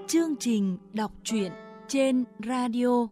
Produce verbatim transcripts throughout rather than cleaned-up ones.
Chương trình đọc truyện trên radio.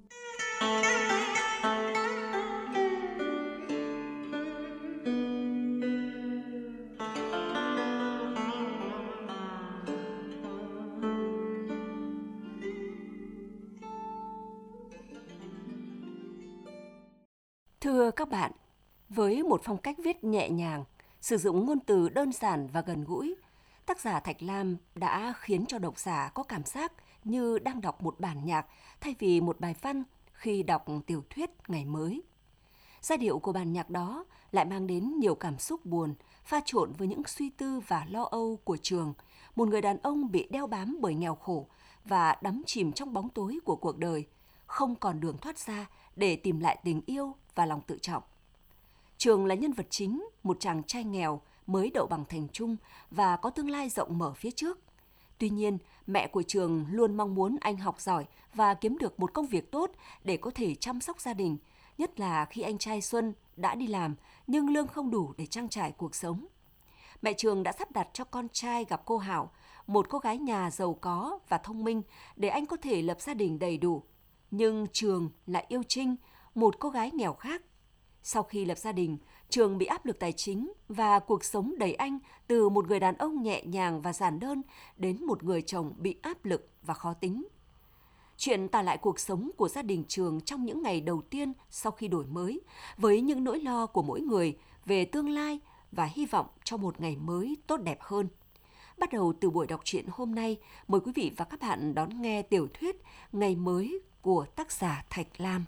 Thưa các bạn, với một phong cách viết nhẹ nhàng, sử dụng ngôn từ đơn giản và gần gũi, tác giả Thạch Lam đã khiến cho độc giả có cảm giác như đang đọc một bản nhạc thay vì một bài văn khi đọc tiểu thuyết Ngày mới. Giai điệu của bản nhạc đó lại mang đến nhiều cảm xúc buồn, pha trộn với những suy tư và lo âu của Trường, một người đàn ông bị đeo bám bởi nghèo khổ và đắm chìm trong bóng tối của cuộc đời, không còn đường thoát ra để tìm lại tình yêu và lòng tự trọng. Trường là nhân vật chính, một chàng trai nghèo mới đậu bằng thành trung và có tương lai rộng mở phía trước. Tuy nhiên, mẹ của Trường luôn mong muốn anh học giỏi và kiếm được một công việc tốt để có thể chăm sóc gia đình, nhất là khi anh trai Xuân đã đi làm nhưng lương không đủ để trang trải cuộc sống. Mẹ Trường đã sắp đặt cho con trai gặp cô Hảo, một cô gái nhà giàu có và thông minh để anh có thể lập gia đình đầy đủ. Nhưng Trường lại yêu Trinh, một cô gái nghèo khác. Sau khi lập gia đình, Trường bị áp lực tài chính và cuộc sống đẩy anh từ một người đàn ông nhẹ nhàng và giản đơn đến một người chồng bị áp lực và khó tính. Chuyện tả lại cuộc sống của gia đình Trường trong những ngày đầu tiên sau khi đổi mới, với những nỗi lo của mỗi người về tương lai và hy vọng cho một ngày mới tốt đẹp hơn. Bắt đầu từ buổi đọc truyện hôm nay, mời quý vị và các bạn đón nghe tiểu thuyết Ngày mới của tác giả Thạch Lam.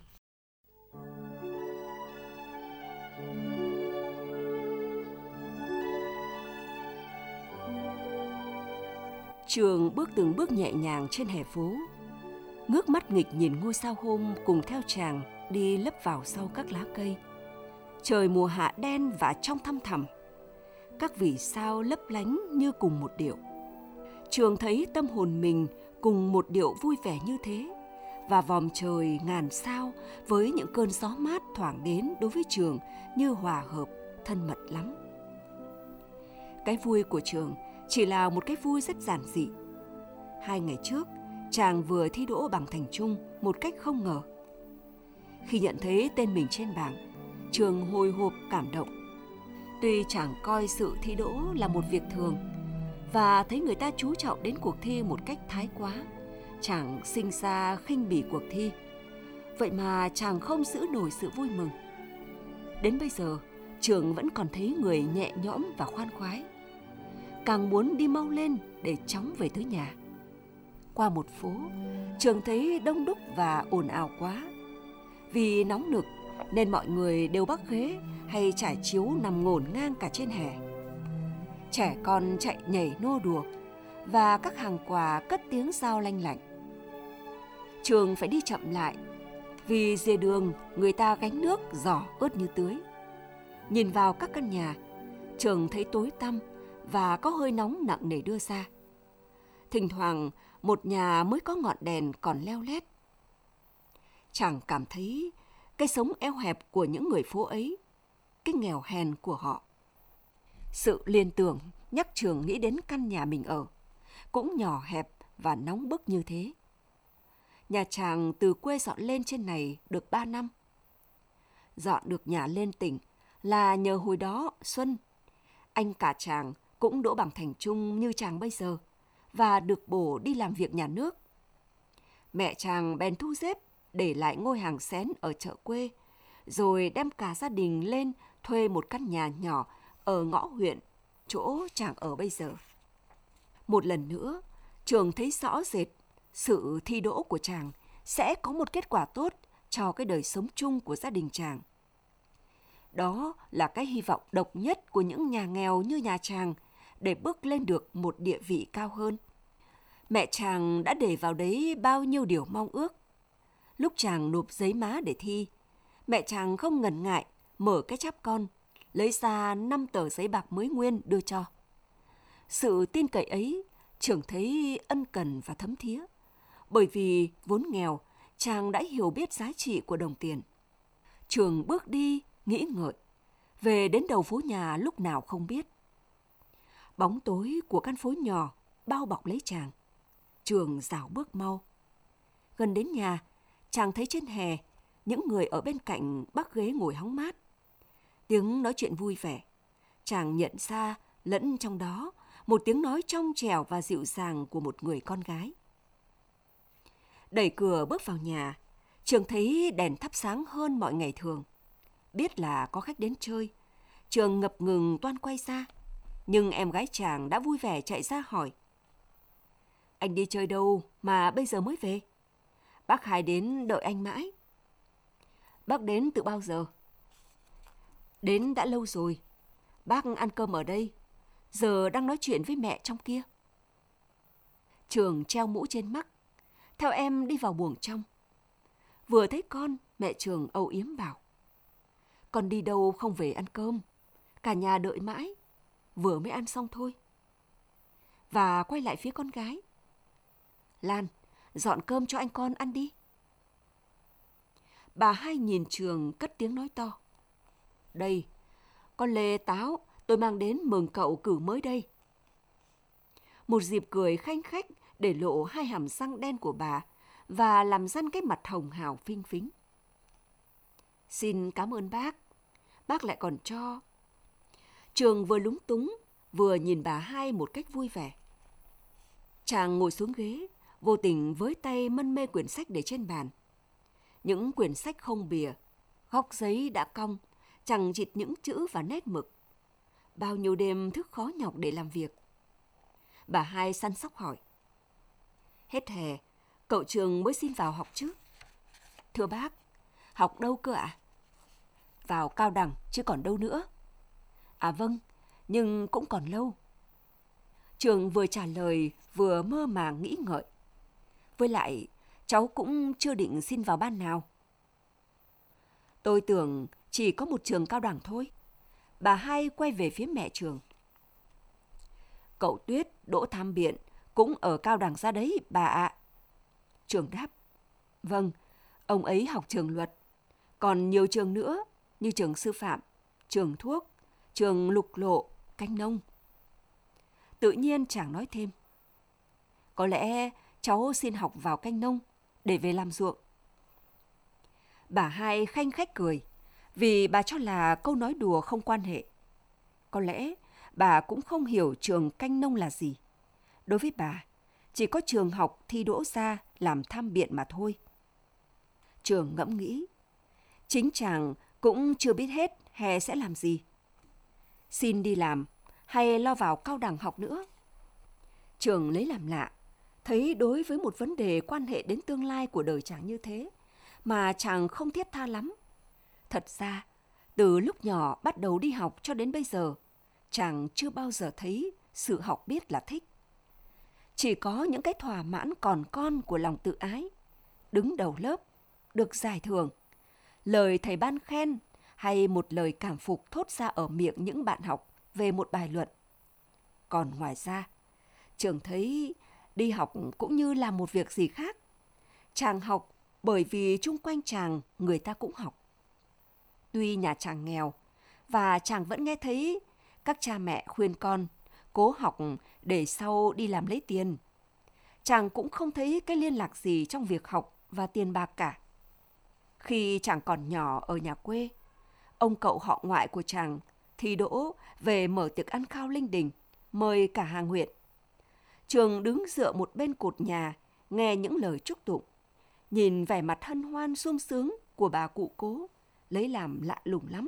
Trường bước từng bước nhẹ nhàng trên hè phố, ngước mắt nghịch nhìn ngôi sao hôm cùng theo chàng đi lấp vào sau các lá cây. Trời mùa hạ đen và trong thăm thẳm, các vì sao lấp lánh như cùng một điệu. Trường thấy tâm hồn mình cùng một điệu vui vẻ như thế, và vòm trời ngàn sao với những cơn gió mát thoảng đến đối với Trường như hòa hợp, thân mật lắm. Cái vui của Trường chỉ là một cái vui rất giản dị. Hai ngày trước, chàng vừa thi đỗ bằng thành trung một cách không ngờ. Khi nhận thấy tên mình trên bảng, Trường hồi hộp cảm động. Tuy chàng coi sự thi đỗ là một việc thường và thấy người ta chú trọng đến cuộc thi một cách thái quá, chàng sinh ra khinh bỉ cuộc thi. Vậy mà chàng không giữ nổi sự vui mừng. Đến bây giờ, Trường vẫn còn thấy người nhẹ nhõm và khoan khoái. Càng muốn đi mau lên để chóng về tới nhà. Qua một phố, Trường thấy đông đúc và ồn ào quá. Vì nóng nực nên mọi người đều bắc ghế hay trải chiếu nằm ngổn ngang cả trên hè. Trẻ con chạy nhảy nô đùa và các hàng quà cất tiếng rao lanh lảnh. Trường phải đi chậm lại vì dìa đường người ta gánh nước giỏ ướt như tưới. Nhìn vào các căn nhà, Trường thấy tối tăm và có hơi nóng nặng nề đưa ra. Thỉnh thoảng một nhà mới có ngọn đèn còn leo lét. Chàng cảm thấy cái sống eo hẹp của những người phố ấy, cái nghèo hèn của họ. Sự liên tưởng nhắc Trường nghĩ đến căn nhà mình ở, cũng nhỏ hẹp và nóng bức như thế. Nhà chàng từ quê dọn lên trên này được ba năm. Dọn được nhà lên tỉnh là nhờ hồi đó Xuân, anh cả chàng cũng đỗ bằng thành trung như chàng bây giờ và được bổ đi làm việc nhà nước. Mẹ chàng bèn thu xếp để lại ngôi hàng xén ở chợ quê, rồi đem cả gia đình lên thuê một căn nhà nhỏ ở ngõ huyện, chỗ chàng ở bây giờ. Một lần nữa, Trường thấy rõ rệt sự thi đỗ của chàng sẽ có một kết quả tốt cho cái đời sống chung của gia đình chàng. Đó là cái hy vọng độc nhất của những nhà nghèo như nhà chàng để bước lên được một địa vị cao hơn. Mẹ chàng đã để vào đấy bao nhiêu điều mong ước. Lúc chàng nộp giấy má để thi, mẹ chàng không ngần ngại mở cái cháp con, lấy ra năm tờ giấy bạc mới nguyên đưa cho. Sự tin cậy ấy, Trường thấy ân cần và thấm thía. Bởi vì vốn nghèo, chàng đã hiểu biết giá trị của đồng tiền. Trường bước đi, nghĩ ngợi, về đến đầu phố nhà lúc nào không biết. Bóng tối của căn phố nhỏ bao bọc lấy chàng. Trường rảo bước mau. Gần đến nhà, chàng thấy trên hè, những người ở bên cạnh bác ghế ngồi hóng mát. Tiếng nói chuyện vui vẻ. Chàng nhận ra lẫn trong đó một tiếng nói trong trẻo và dịu dàng của một người con gái. Đẩy cửa bước vào nhà, Trường thấy đèn thắp sáng hơn mọi ngày thường. Biết là có khách đến chơi, Trường ngập ngừng toan quay ra, nhưng em gái chàng đã vui vẻ chạy ra hỏi: "Anh đi chơi đâu mà bây giờ mới về? Bác Hai đến đợi anh mãi." "Bác đến từ bao giờ?" "Đến đã lâu rồi. Bác ăn cơm ở đây, giờ đang nói chuyện với mẹ trong kia." Trường treo mũ trên mắt, theo em đi vào buồng trong. Vừa thấy con, mẹ Trường âu yếm bảo: "Con đi đâu không về ăn cơm? Cả nhà đợi mãi, vừa mới ăn xong thôi." Và quay lại phía con gái: "Lan, dọn cơm cho anh con ăn đi." Bà Hai nhìn Trường cất tiếng nói to: "Đây, con lê táo tôi mang đến mừng cậu cử mới đây." Một dịp cười khanh khách để lộ hai hàm răng đen của bà và làm răn cái mặt hồng hào phinh phính. "Xin cảm ơn bác, bác lại còn cho." Trường vừa lúng túng, vừa nhìn bà Hai một cách vui vẻ. Chàng ngồi xuống ghế, vô tình với tay mân mê quyển sách để trên bàn. Những quyển sách không bìa, góc giấy đã cong, chằng chịt những chữ và nét mực. Bao nhiêu đêm thức khó nhọc để làm việc. Bà Hai săn sóc hỏi: "Hết hè, cậu Trường mới xin vào học chứ?" "Thưa bác, học đâu cơ ạ?" "Vào cao đẳng chứ còn đâu nữa." "À vâng, nhưng cũng còn lâu." Trường vừa trả lời vừa mơ màng nghĩ ngợi: "Với lại, cháu cũng chưa định xin vào ban nào." "Tôi tưởng chỉ có một trường cao đẳng thôi." Bà Hai quay về phía mẹ Trường: "Cậu Tuyết đỗ tham biện cũng ở cao đẳng ra đấy bà ạ." Trường đáp: "Vâng, ông ấy học trường luật. Còn nhiều trường nữa như trường sư phạm, trường thuốc, trường lục lộ, canh nông." Tự nhiên chàng nói thêm: "Có lẽ cháu xin học vào canh nông để về làm ruộng." Bà Hai khanh khách cười, vì bà cho là câu nói đùa không quan hệ. Có lẽ bà cũng không hiểu trường canh nông là gì. Đối với bà, chỉ có trường học thi đỗ ra làm tham biện mà thôi. Trường ngẫm nghĩ, chính chàng cũng chưa biết hết hè sẽ làm gì. Xin đi làm hay lo vào cao đẳng học nữa? Trường lấy làm lạ, thấy đối với một vấn đề quan hệ đến tương lai của đời chàng như thế, mà chàng không thiết tha lắm. Thật ra, từ lúc nhỏ bắt đầu đi học cho đến bây giờ, chàng chưa bao giờ thấy sự học biết là thích. Chỉ có những cái thỏa mãn còn con của lòng tự ái, đứng đầu lớp, được giải thưởng, lời thầy ban khen hay một lời cảm phục thốt ra ở miệng những bạn học về một bài luận. Còn ngoài ra, Trường thấy đi học cũng như làm một việc gì khác. Chàng học bởi vì chung quanh chàng người ta cũng học. Tuy nhà chàng nghèo, và chàng vẫn nghe thấy các cha mẹ khuyên con cố học để sau đi làm lấy tiền. Chàng cũng không thấy cái liên lạc gì trong việc học và tiền bạc cả. Khi chàng còn nhỏ ở nhà quê, ông cậu họ ngoại của chàng thi đỗ về mở tiệc ăn khao linh đình, mời cả hàng huyện. Trường đứng dựa một bên cột nhà, nghe những lời chúc tụng, nhìn vẻ mặt hân hoan sung sướng của bà cụ cố, lấy làm lạ lùng lắm.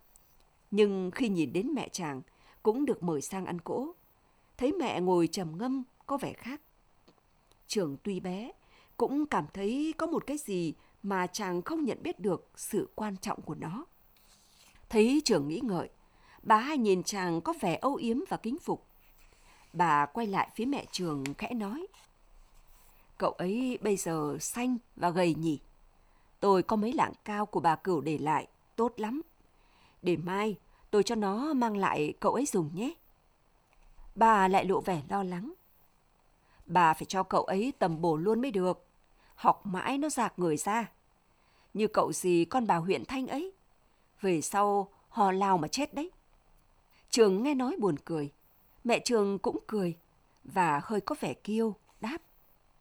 Nhưng khi nhìn đến mẹ chàng cũng được mời sang ăn cỗ, thấy mẹ ngồi trầm ngâm có vẻ khác. Trường tuy bé, cũng cảm thấy có một cái gì mà chàng không nhận biết được sự quan trọng của nó. Thấy Trường nghĩ ngợi, bà Hai nhìn chàng có vẻ âu yếm và kính phục. Bà quay lại phía mẹ Trường khẽ nói: "Cậu ấy bây giờ xanh và gầy nhỉ? Tôi có mấy lạng cao của bà Cửu để lại, tốt lắm. Để mai tôi cho nó mang lại cậu ấy dùng nhé." Bà lại lộ vẻ lo lắng: "Bà phải cho cậu ấy tầm bổ luôn mới được. Học mãi nó rạc người ra. Như cậu gì con bà huyện Thanh ấy, về sau hò lao mà chết đấy." Trường nghe nói buồn cười. Mẹ Trường cũng cười và hơi có vẻ kiêu, đáp: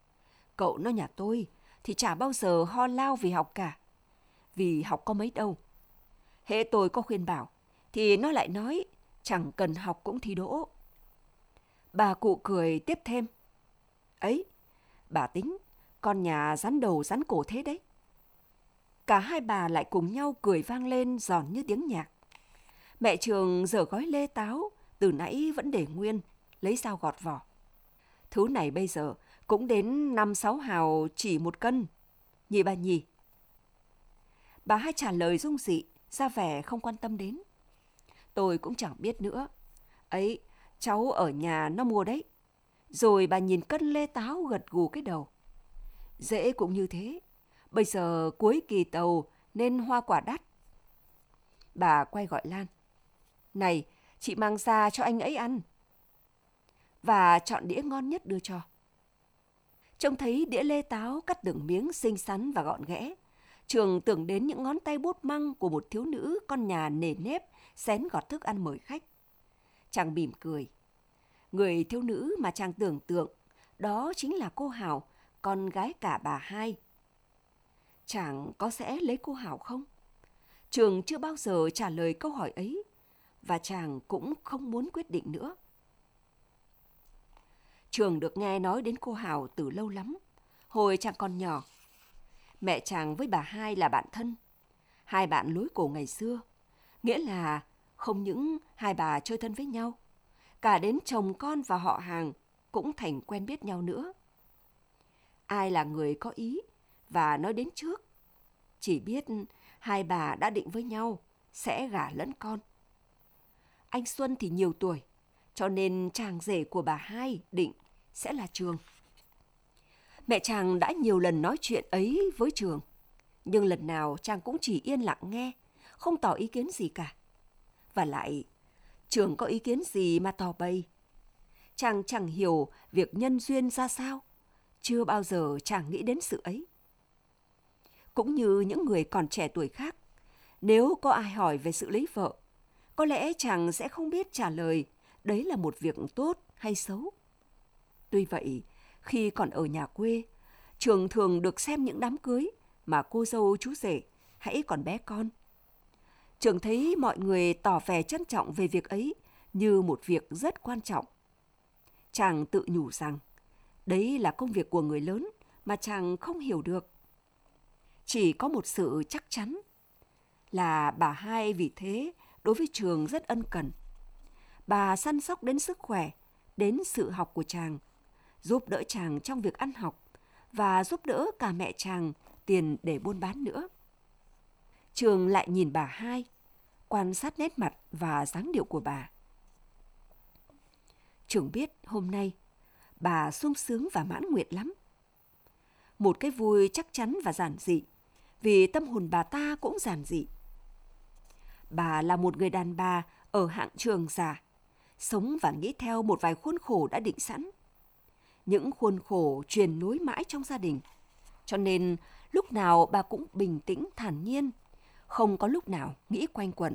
Cậu nó nhà tôi thì chả bao giờ ho lao vì học cả. Vì học có mấy đâu. Hễ tôi có khuyên bảo thì nó lại nói chẳng cần học cũng thi đỗ. Bà cụ cười tiếp thêm. Ấy, bà tính, con nhà rắn đầu rắn cổ thế đấy. Cả hai bà lại cùng nhau cười vang lên giòn như tiếng nhạc. Mẹ Trường giở gói lê táo, từ nãy vẫn để nguyên, lấy dao gọt vỏ. Thứ này bây giờ cũng đến năm sáu hào chỉ một cân. Nhị bà nhì. Bà hai trả lời rung dị, ra vẻ không quan tâm đến. Tôi cũng chẳng biết nữa. Ấy, cháu ở nhà nó mua đấy. Rồi bà nhìn cân lê táo gật gù cái đầu. Dễ cũng như thế. Bây giờ cuối kỳ tàu nên hoa quả đắt. Bà quay gọi Lan. Này, chị mang ra cho anh ấy ăn. Và chọn đĩa ngon nhất đưa cho. Trông thấy đĩa lê táo cắt từng miếng xinh xắn và gọn ghẽ. Trường tưởng đến những ngón tay bút măng của một thiếu nữ con nhà nề nếp xén gọt thức ăn mời khách. Chàng mỉm cười. Người thiếu nữ mà chàng tưởng tượng đó chính là cô Hảo, con gái cả bà hai. Chàng có sẽ lấy cô Hảo không? Trường chưa bao giờ trả lời câu hỏi ấy, và chàng cũng không muốn quyết định nữa. Trường được nghe nói đến cô Hảo từ lâu lắm, hồi chàng còn nhỏ. Mẹ chàng với bà hai là bạn thân, hai bạn lối cổ ngày xưa, nghĩa là không những hai bà chơi thân với nhau, cả đến chồng con và họ hàng cũng thành quen biết nhau nữa. Ai là người có ý và nói đến trước? Chỉ biết hai bà đã định với nhau sẽ gả lẫn con. Anh Xuân thì nhiều tuổi, cho nên chàng rể của bà hai định sẽ là Trường. Mẹ chàng đã nhiều lần nói chuyện ấy với Trường, nhưng lần nào chàng cũng chỉ yên lặng nghe, không tỏ ý kiến gì cả. Và lại, Trường có ý kiến gì mà tỏ bày? Chàng chẳng hiểu việc nhân duyên ra sao, chưa bao giờ chàng nghĩ đến sự ấy. Cũng như những người còn trẻ tuổi khác, nếu có ai hỏi về sự lấy vợ, có lẽ chàng sẽ không biết trả lời đấy là một việc tốt hay xấu. Tuy vậy, khi còn ở nhà quê, Trường thường được xem những đám cưới mà cô dâu chú rể hãy còn bé con. Trường thấy mọi người tỏ vẻ trân trọng về việc ấy như một việc rất quan trọng. Chàng tự nhủ rằng đấy là công việc của người lớn mà chàng không hiểu được. Chỉ có một sự chắc chắn là bà hai vì thế đối với Trường rất ân cần. Bà săn sóc đến sức khỏe, đến sự học của chàng, giúp đỡ chàng trong việc ăn học và giúp đỡ cả mẹ chàng tiền để buôn bán nữa. Trường lại nhìn bà hai, quan sát nét mặt và dáng điệu của bà. Trường biết hôm nay bà sung sướng và mãn nguyện lắm. Một cái vui chắc chắn và giản dị, vì tâm hồn bà ta cũng giản dị. Bà là một người đàn bà ở hạng trường già, sống và nghĩ theo một vài khuôn khổ đã định sẵn. Những khuôn khổ truyền nối mãi trong gia đình, cho nên lúc nào bà cũng bình tĩnh thản nhiên, không có lúc nào nghĩ quanh quẩn.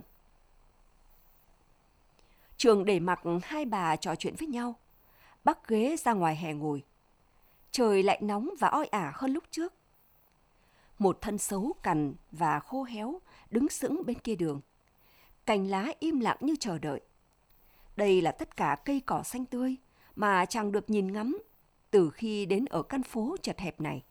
Trường để mặc hai bà trò chuyện với nhau, bắc ghế ra ngoài hè ngồi. Trời lại nóng và oi ả hơn lúc trước. Một thân xấu cằn và khô héo đứng sững bên kia đường. Cành lá im lặng như chờ đợi. Đây là tất cả cây cỏ xanh tươi mà chàng được nhìn ngắm từ khi đến ở căn phố chật hẹp này.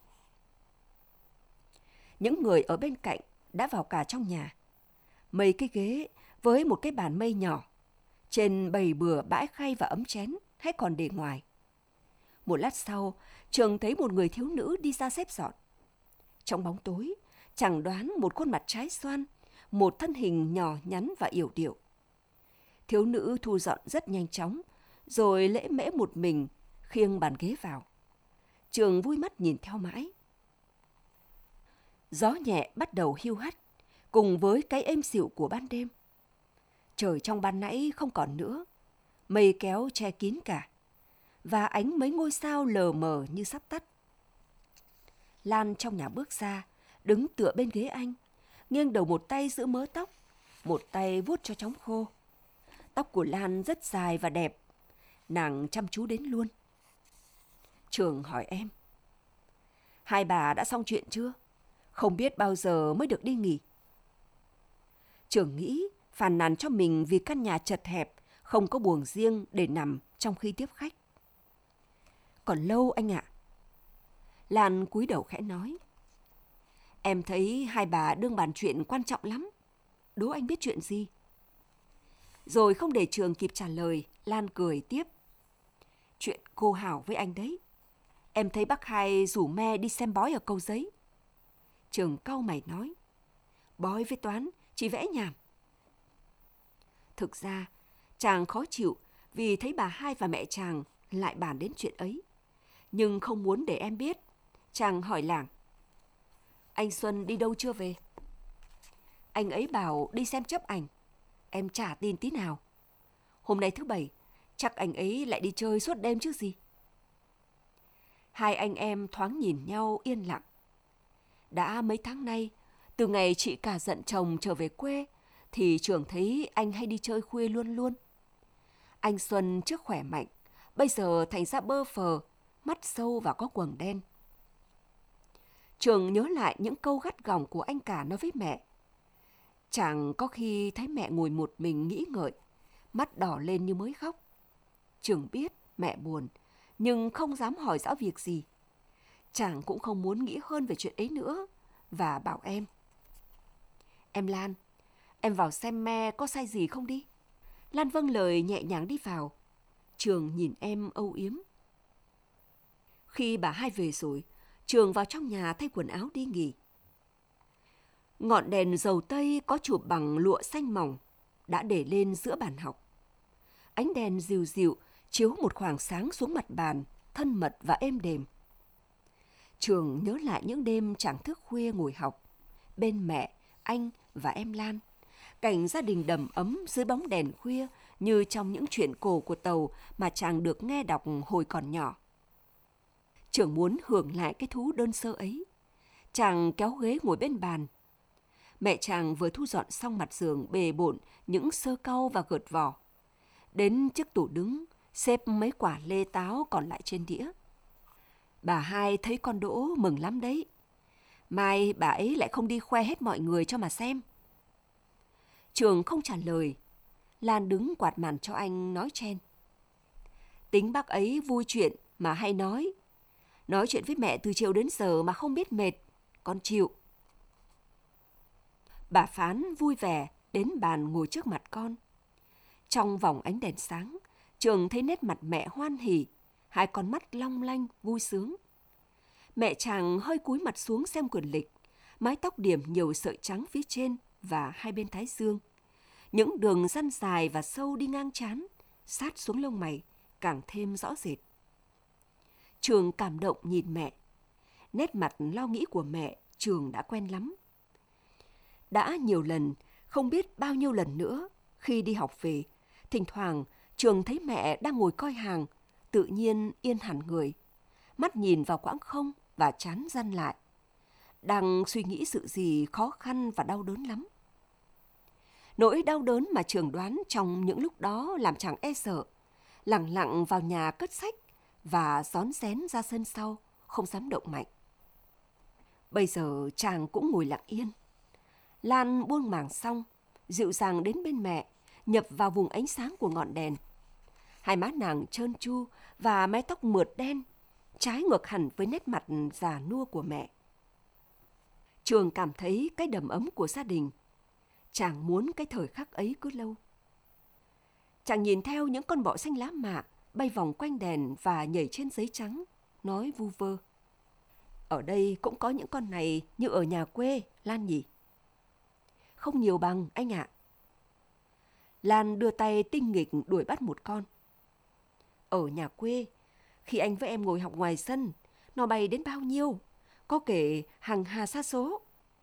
Những người ở bên cạnh đã vào cả trong nhà. Mấy cái ghế với một cái bàn mây nhỏ, trên bày bừa bãi khay và ấm chén hay còn để ngoài. Một lát sau, Trường thấy một người thiếu nữ đi ra xếp dọn. Trong bóng tối, chàng đoán một khuôn mặt trái xoan, một thân hình nhỏ nhắn và yểu điệu. Thiếu nữ thu dọn rất nhanh chóng, rồi lễ mễ một mình khiêng bàn ghế vào. Trường vui mắt nhìn theo mãi. Gió nhẹ bắt đầu hiu hắt, cùng với cái êm dịu của ban đêm. Trời trong ban nãy không còn nữa, mây kéo che kín cả, và ánh mấy ngôi sao lờ mờ như sắp tắt. Lan trong nhà bước ra, đứng tựa bên ghế anh, nghiêng đầu một tay giữ mớ tóc, một tay vuốt cho chóng khô. Tóc của Lan rất dài và đẹp, nàng chăm chú đến luôn. Trường hỏi em. Hai bà đã xong chuyện chưa? Không biết bao giờ mới được đi nghỉ. Trường nghĩ phàn nàn cho mình vì căn nhà chật hẹp, không có buồng riêng để nằm trong khi tiếp khách. Còn lâu anh ạ. Lan cúi đầu khẽ nói. Em thấy hai bà đương bàn chuyện quan trọng lắm. Đố anh biết chuyện gì? Rồi không để Trường kịp trả lời, Lan cười tiếp. Chuyện cô Hảo với anh đấy. Em thấy bác Hai rủ me đi xem bói ở Cầu Giấy. Trường cau mày nói. Bói với toán, chỉ vẽ nhảm. Thực ra, chàng khó chịu vì thấy bà Hai và mẹ chàng lại bàn đến chuyện ấy. Nhưng không muốn để em biết, chàng hỏi làng. Anh Xuân đi đâu chưa về? Anh ấy bảo đi xem chớp ảnh. Em chả tin tí nào. Hôm nay thứ Bảy, chắc anh ấy lại đi chơi suốt đêm chứ gì. Hai anh em thoáng nhìn nhau yên lặng. Đã mấy tháng nay, từ ngày chị cả giận chồng trở về quê, thì Trường thấy anh hay đi chơi khuya luôn luôn. Anh Xuân trước khỏe mạnh, bây giờ thành ra bơ phờ, mắt sâu và có quầng đen. Trường nhớ lại những câu gắt gỏng của anh cả nói với mẹ. Chàng có khi thấy mẹ ngồi một mình nghĩ ngợi, mắt đỏ lên như mới khóc. Trường biết mẹ buồn, nhưng không dám hỏi rõ việc gì. Chàng cũng không muốn nghĩ hơn về chuyện ấy nữa, và bảo em. Em Lan, em vào xem me có sai gì không đi? Lan vâng lời nhẹ nhàng đi vào. Trường nhìn em âu yếm. Khi bà Hai về rồi, Trường vào trong nhà thay quần áo đi nghỉ. Ngọn đèn dầu tây có chụp bằng lụa xanh mỏng đã để lên giữa bàn học. Ánh đèn dịu dịu chiếu một khoảng sáng xuống mặt bàn, thân mật và êm đềm. Trường nhớ lại những đêm chàng thức khuya ngồi học, bên mẹ, anh và em Lan. Cảnh gia đình đầm ấm dưới bóng đèn khuya như trong những chuyện cổ của Tàu mà chàng được nghe đọc hồi còn nhỏ. Trường muốn hưởng lại cái thú đơn sơ ấy. Chàng kéo ghế ngồi bên bàn. Mẹ chàng vừa thu dọn xong mặt giường bề bộn những sơ cau và gợt vỏ. Đến chiếc tủ đứng, xếp mấy quả lê táo còn lại trên đĩa. Bà Hai thấy con Đỗ mừng lắm đấy. Mai bà ấy lại không đi khoe hết mọi người cho mà xem. Trường không trả lời. Lan đứng quạt màn cho anh nói chen. Tính bác ấy vui chuyện mà hay nói. Nói chuyện với mẹ từ chiều đến giờ mà không biết mệt. Con chịu. Bà Phán vui vẻ đến bàn ngồi trước mặt con. Trong vòng ánh đèn sáng, Trường thấy nét mặt mẹ hoan hỉ, hai con mắt long lanh, vui sướng. Mẹ chàng hơi cúi mặt xuống xem quyển lịch, mái tóc điểm nhiều sợi trắng phía trên và hai bên thái dương. Những đường răn dài và sâu đi ngang trán, sát xuống lông mày, càng thêm rõ rệt. Trường cảm động nhìn mẹ. Nét mặt lo nghĩ của mẹ, Trường đã quen lắm. Đã nhiều lần, không biết bao nhiêu lần nữa, khi đi học về, thỉnh thoảng Trường thấy mẹ đang ngồi coi hàng, tự nhiên yên hẳn người, mắt nhìn vào quãng không và trán răn lại. Đang suy nghĩ sự gì khó khăn và đau đớn lắm. Nỗi đau đớn mà Trường đoán trong những lúc đó làm chàng e sợ, lẳng lặng vào nhà cất sách và rón rén ra sân sau, không dám động mạnh. Bây giờ chàng cũng ngồi lặng yên. Lan buông màng xong, dịu dàng đến bên mẹ, nhập vào vùng ánh sáng của ngọn đèn. Hai má nàng trơn tru và mái tóc mượt đen, trái ngược hẳn với nét mặt già nua của mẹ. Trường cảm thấy cái đầm ấm của gia đình. Chàng muốn cái thời khắc ấy cứ lâu. Chàng nhìn theo những con bọ xanh lá mạ bay vòng quanh đèn và nhảy trên giấy trắng, nói vu vơ. Ở đây cũng có những con này như ở nhà quê, Lan nhỉ? Không nhiều bằng, anh ạ. Lan đưa tay tinh nghịch đuổi bắt một con. Ở nhà quê, khi anh với em ngồi học ngoài sân, nó bay đến bao nhiêu? Có kể hàng hà sa số.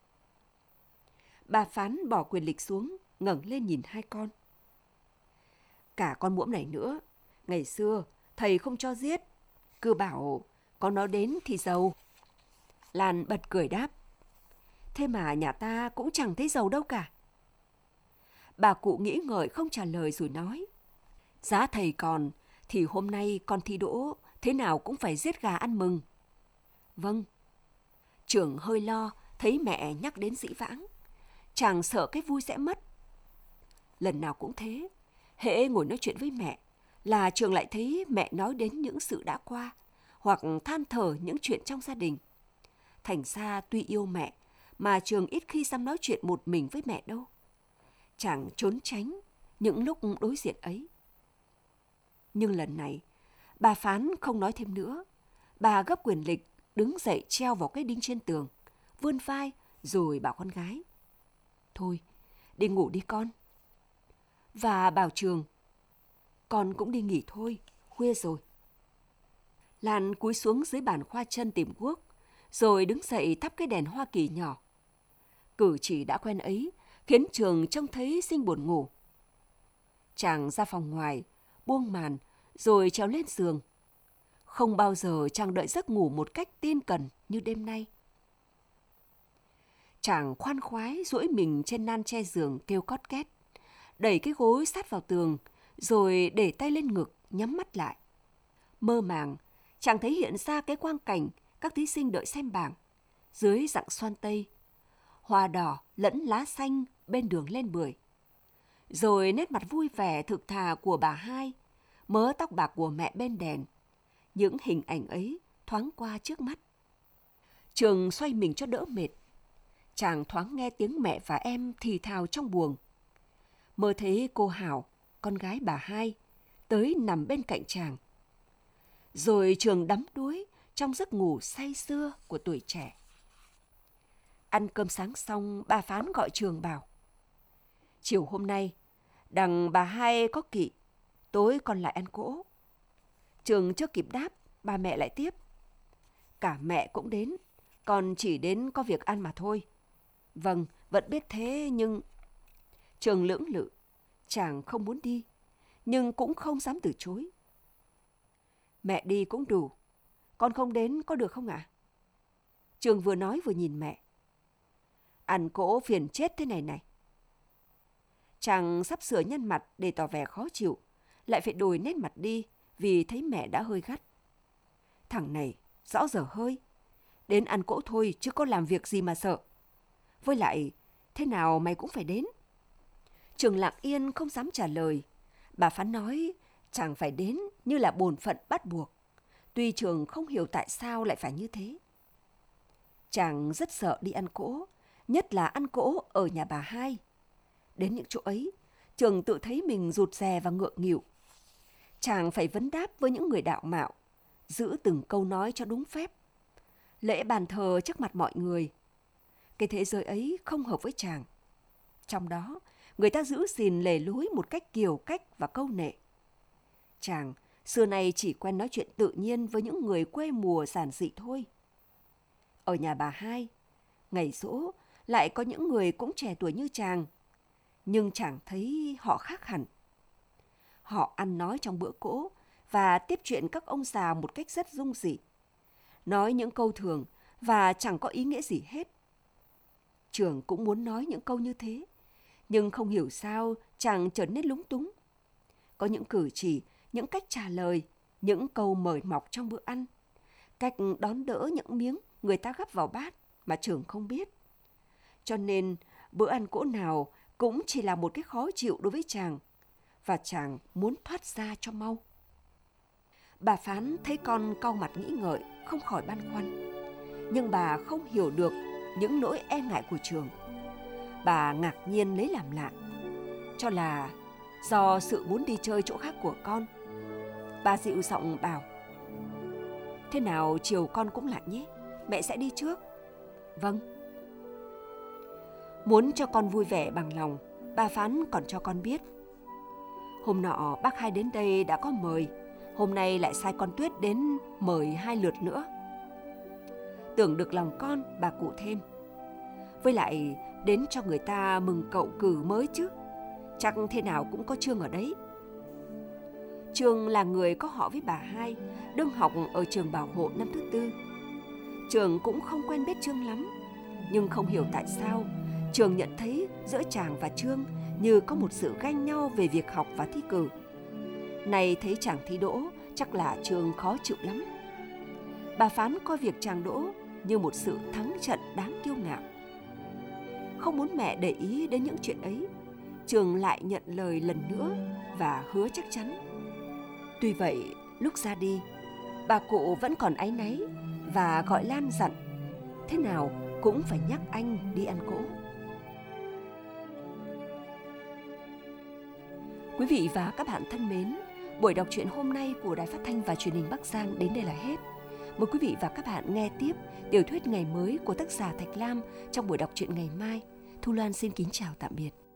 Bà Phán bỏ quyển lịch xuống, ngẩng lên nhìn hai con. Cả con muỗng này nữa, ngày xưa thầy không cho giết, cứ bảo có nó đến thì giàu. Lan bật cười đáp. Thế mà nhà ta cũng chẳng thấy giàu đâu cả. Bà cụ nghĩ ngợi không trả lời rồi nói. Giá thầy còn, thì hôm nay con thi đỗ, thế nào cũng phải giết gà ăn mừng. Vâng. Trường hơi lo thấy mẹ nhắc đến dĩ vãng. Chàng sợ cái vui sẽ mất. Lần nào cũng thế, hễ ngồi nói chuyện với mẹ là Trường lại thấy mẹ nói đến những sự đã qua hoặc than thở những chuyện trong gia đình. Thành ra tuy yêu mẹ mà Trường ít khi dám nói chuyện một mình với mẹ đâu. Chàng trốn tránh những lúc đối diện ấy. Nhưng lần này, bà Phán không nói thêm nữa. Bà gấp quyền lịch, đứng dậy treo vào cái đinh trên tường, vươn vai rồi bảo con gái: "Thôi, đi ngủ đi con." Và bảo Trường: "Con cũng đi nghỉ thôi, khuya rồi." Lan cúi xuống dưới bàn khoa chân tìm guốc, rồi đứng dậy thắp cái đèn Hoa Kỳ nhỏ. Cử chỉ đã quen ấy khiến Trường trông thấy sinh buồn ngủ. Chàng ra phòng ngoài, buông màn, rồi trèo lên giường. Không bao giờ chàng đợi giấc ngủ một cách tin cẩn như đêm nay. Chàng khoan khoái duỗi mình trên nan che giường kêu cót két, đẩy cái gối sát vào tường, rồi để tay lên ngực, nhắm mắt lại. Mơ màng, chàng thấy hiện ra cái quang cảnh các thí sinh đợi xem bảng, dưới rặng xoan tây, hoa đỏ lẫn lá xanh bên đường lên bưởi. Rồi nét mặt vui vẻ thực thà của bà hai, mớ tóc bạc của mẹ bên đèn. Những hình ảnh ấy thoáng qua trước mắt. Trường xoay mình cho đỡ mệt. Chàng thoáng nghe tiếng mẹ và em thì thào trong buồng. Mơ thấy cô Hảo, con gái bà hai, tới nằm bên cạnh chàng. Rồi Trường đắm đuối trong giấc ngủ say sưa của tuổi trẻ. Ăn cơm sáng xong, bà Phán gọi Trường bảo: "Chiều hôm nay, đằng bà hai có kỵ, tối con lại ăn cỗ." Trường chưa kịp đáp, bà mẹ lại tiếp: "Cả mẹ cũng đến, con chỉ đến có việc ăn mà thôi." "Vâng, vẫn biết thế nhưng..." Trường lưỡng lự, chàng không muốn đi, nhưng cũng không dám từ chối. "Mẹ đi cũng đủ, con không đến có được không ạ?" Trường vừa nói vừa nhìn mẹ. "Ăn cỗ phiền chết thế này này." Chàng sắp sửa nhăn mặt để tỏ vẻ khó chịu, lại phải đổi nét mặt đi vì thấy mẹ đã hơi gắt. Thằng này rõ dở hơi, đến ăn cỗ thôi chứ có làm việc gì mà sợ. Với lại, thế nào mày cũng phải đến. Trường lặng yên không dám trả lời. Bà Phán nói chàng phải đến như là bổn phận bắt buộc. Tuy Trường không hiểu tại sao lại phải như thế. Chàng rất sợ đi ăn cỗ, nhất là ăn cỗ ở nhà bà hai. Đến những chỗ ấy, Trường tự thấy mình rụt rè và ngượng nghịu. Chàng phải vấn đáp với những người đạo mạo, giữ từng câu nói cho đúng phép. Lễ bàn thờ trước mặt mọi người. Cái thế giới ấy không hợp với chàng. Trong đó, người ta giữ gìn lề lối một cách kiều cách và câu nệ. Chàng xưa nay chỉ quen nói chuyện tự nhiên với những người quê mùa giản dị thôi. Ở nhà bà hai, ngày giỗ lại có những người cũng trẻ tuổi như chàng, nhưng chàng thấy họ khác hẳn. Họ ăn nói trong bữa cỗ và tiếp chuyện các ông già một cách rất dung dị. Nói những câu thường và chẳng có ý nghĩa gì hết. Trường cũng muốn nói những câu như thế, nhưng không hiểu sao chàng trở nên lúng túng. Có những cử chỉ, những cách trả lời, những câu mời mọc trong bữa ăn, cách đón đỡ những miếng người ta gắp vào bát mà Trường không biết. Cho nên bữa ăn cỗ nào cũng chỉ là một cái khó chịu đối với chàng, và chàng muốn thoát ra cho mau. Bà Phán thấy con cau mặt nghĩ ngợi, không khỏi băn khoăn. Nhưng bà không hiểu được những nỗi e ngại của Trường. Bà ngạc nhiên lấy làm lạ, cho là do sự muốn đi chơi chỗ khác của con. Bà dịu giọng bảo: "Thế nào chiều con cũng lại nhé, mẹ sẽ đi trước." "Vâng." Muốn cho con vui vẻ bằng lòng, bà Phán còn cho con biết. Hôm nọ bác hai đến đây đã có mời, hôm nay lại sai con Tuyết đến mời hai lượt nữa. Tưởng được lòng con, bà cụ thêm: "Với lại đến cho người ta mừng cậu cử mới chứ, chắc thế nào cũng có Trương ở đấy." Trương là người có họ với bà hai, đương học ở trường bảo hộ năm thứ tư. Trường cũng không quen biết Trương lắm, nhưng không hiểu tại sao Trường nhận thấy giữa chàng và Trương như có một sự ganh nhau về việc học và thi cử. Này thấy chàng thi đỗ, chắc là Trương khó chịu lắm. Bà Phán coi việc chàng đỗ như một sự thắng trận đáng kiêu ngạo. Không muốn mẹ để ý đến những chuyện ấy, Trường lại nhận lời lần nữa và hứa chắc chắn. Tuy vậy, lúc ra đi, bà cụ vẫn còn áy náy và gọi Lan dặn thế nào cũng phải nhắc anh đi ăn cỗ. Quý vị và các bạn thân mến, buổi đọc truyện hôm nay của Đài Phát thanh và Truyền hình Bắc Giang đến đây là hết. Mời quý vị và các bạn nghe tiếp tiểu thuyết Ngày mới của tác giả Thạch Lam trong buổi đọc truyện ngày mai. Thu Loan xin kính chào tạm biệt.